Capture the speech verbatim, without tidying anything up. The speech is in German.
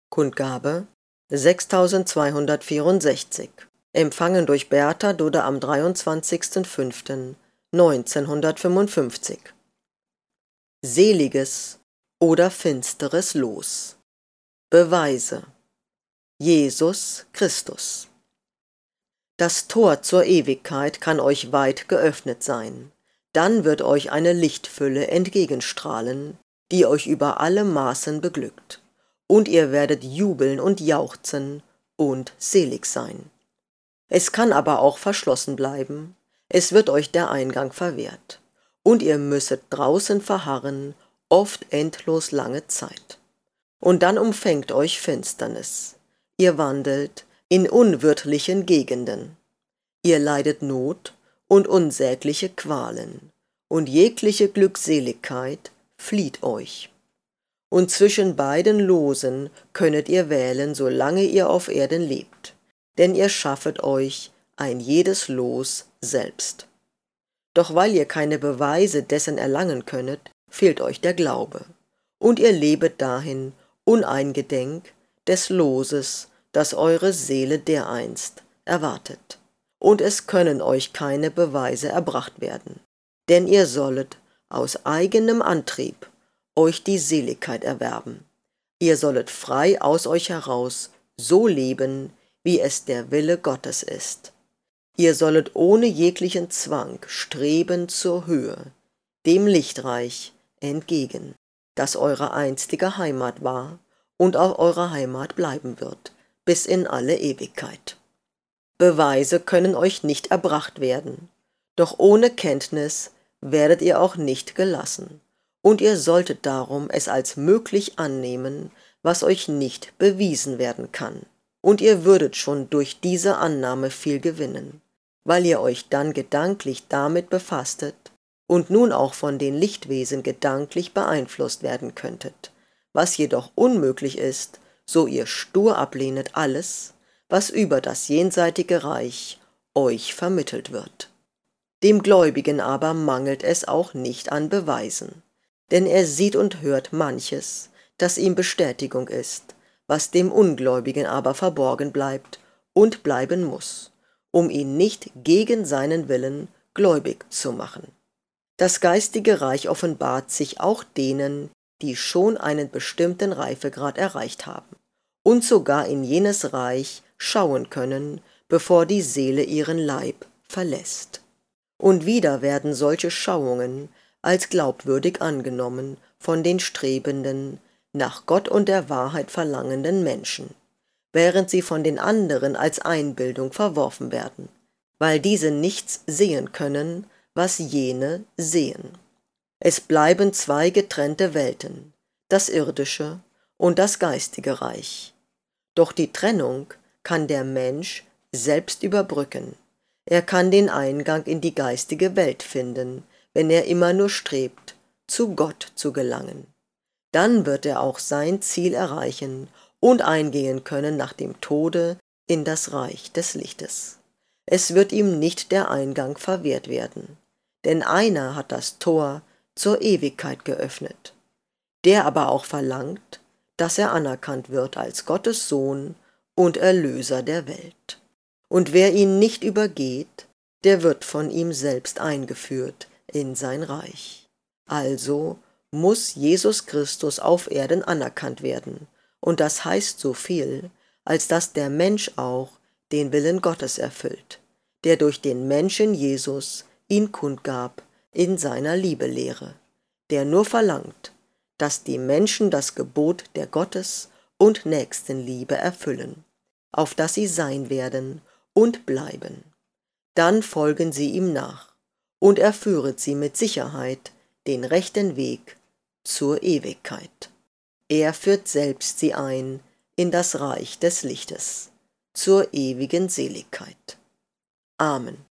Kundgabe sechstausendzweihundertvierundsechzig. Empfangen durch Bertha Dudde am dreiundzwanzigsten fünften neunzehnhundertfünfundfünfzig. Seliges oder finsteres Los. Beweise. Jesus Christus. Das Tor zur Ewigkeit kann euch weit geöffnet sein. Dann wird euch eine Lichtfülle entgegenstrahlen, die euch über alle Maßen beglückt. Und ihr werdet jubeln und jauchzen und selig sein. Es kann aber auch verschlossen bleiben, es wird euch der Eingang verwehrt, und ihr müsset draußen verharren, oft endlos lange Zeit. Und dann umfängt euch Finsternis, ihr wandelt in unwirtlichen Gegenden, ihr leidet Not und unsägliche Qualen, und jegliche Glückseligkeit flieht euch. Und zwischen beiden Losen könnet ihr wählen, solange ihr auf Erden lebt, denn ihr schaffet euch ein jedes Los selbst. Doch weil ihr keine Beweise dessen erlangen könnet, fehlt euch der Glaube, und ihr lebet dahin uneingedenk des Loses, das eure Seele dereinst erwartet. Und es können euch keine Beweise erbracht werden, denn ihr sollet aus eigenem Antrieb euch die Seligkeit erwerben. Ihr sollet frei aus euch heraus so leben, wie es der Wille Gottes ist. Ihr sollet ohne jeglichen Zwang streben zur Höhe, dem Lichtreich entgegen, das eure einstige Heimat war und auch eure Heimat bleiben wird, bis in alle Ewigkeit. Beweise können euch nicht erbracht werden, doch ohne Kenntnis werdet ihr auch nicht gelassen. Und ihr solltet darum es als möglich annehmen, was euch nicht bewiesen werden kann. Und ihr würdet schon durch diese Annahme viel gewinnen, weil ihr euch dann gedanklich damit befasstet und nun auch von den Lichtwesen gedanklich beeinflusst werden könntet, was jedoch unmöglich ist, so ihr stur ablehnet alles, was über das jenseitige Reich euch vermittelt wird. Dem Gläubigen aber mangelt es auch nicht an Beweisen. Denn er sieht und hört manches, das ihm Bestätigung ist, was dem Ungläubigen aber verborgen bleibt und bleiben muss, um ihn nicht gegen seinen Willen gläubig zu machen. Das geistige Reich offenbart sich auch denen, die schon einen bestimmten Reifegrad erreicht haben und sogar in jenes Reich schauen können, bevor die Seele ihren Leib verlässt. Und wieder werden solche Schauungen als glaubwürdig angenommen von den strebenden, nach Gott und der Wahrheit verlangenden Menschen, während sie von den anderen als Einbildung verworfen werden, weil diese nichts sehen können, was jene sehen. Es bleiben zwei getrennte Welten, das irdische und das geistige Reich. Doch die Trennung kann der Mensch selbst überbrücken. Er kann den Eingang in die geistige Welt finden, wenn er immer nur strebt, zu Gott zu gelangen. Dann wird er auch sein Ziel erreichen und eingehen können nach dem Tode in das Reich des Lichtes. Es wird ihm nicht der Eingang verwehrt werden, denn einer hat das Tor zur Ewigkeit geöffnet, der aber auch verlangt, dass er anerkannt wird als Gottes Sohn und Erlöser der Welt. Und wer ihn nicht übergeht, der wird von ihm selbst eingeführt in sein Reich. Also muss Jesus Christus auf Erden anerkannt werden, und das heißt so viel, als dass der Mensch auch den Willen Gottes erfüllt, der durch den Menschen Jesus ihn kundgab in seiner Liebelehre, der nur verlangt, dass die Menschen das Gebot der Gottes- und Nächstenliebe erfüllen, auf dass sie sein werden und bleiben. Dann folgen sie ihm nach, und er führet sie mit Sicherheit den rechten Weg zur Ewigkeit. Er führt selbst sie ein in das Reich des Lichtes, zur ewigen Seligkeit. Amen.